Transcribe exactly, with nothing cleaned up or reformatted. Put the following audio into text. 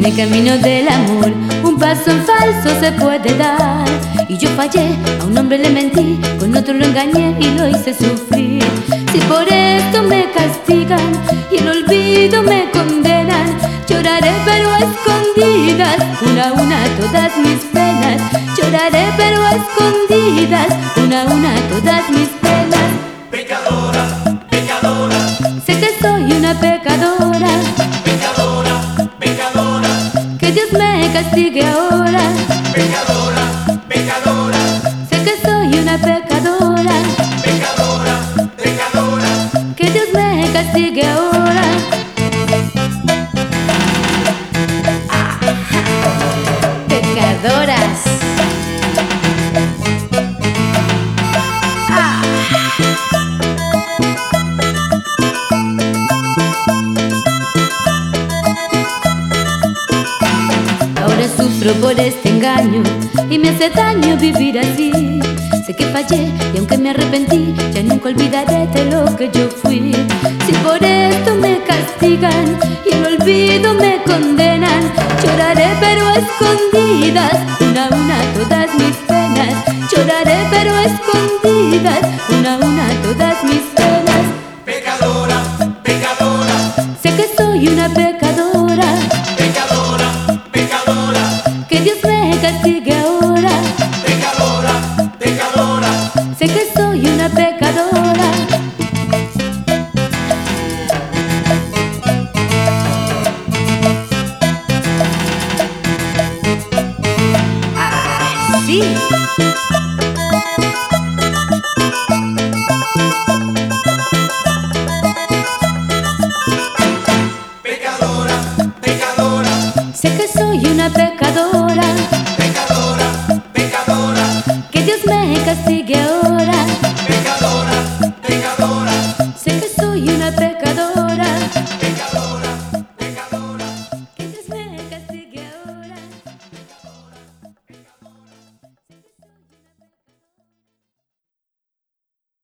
el camino del amor un paso en falso se puede dar. Y yo fallé, a un hombre le mentí, con otro lo engañé y lo hice sufrir. Si por esto me castigan y el olvido me condenan, lloraré pero a escondidas, una a una todas mis penas. Lloraré pero a escondidas, una a una todas mis penas. Pecadora, pecadora, Sé que soy una pecadora, pecadora, pecadora, que Dios me castigue ahora. pecadora, pecadora, Sé que soy una pecadora, pecadora, pecadora. que Dios me castigue ahora. Pecadoras. Ah. Ahora sufro por este engaño y me hace daño vivir así. Sé que fallé y aunque me arrepentí, ya nunca olvidaré de lo que yo fui. Si por esto me castigan y el olvido me condenan, lloraré pero a escondidas, una a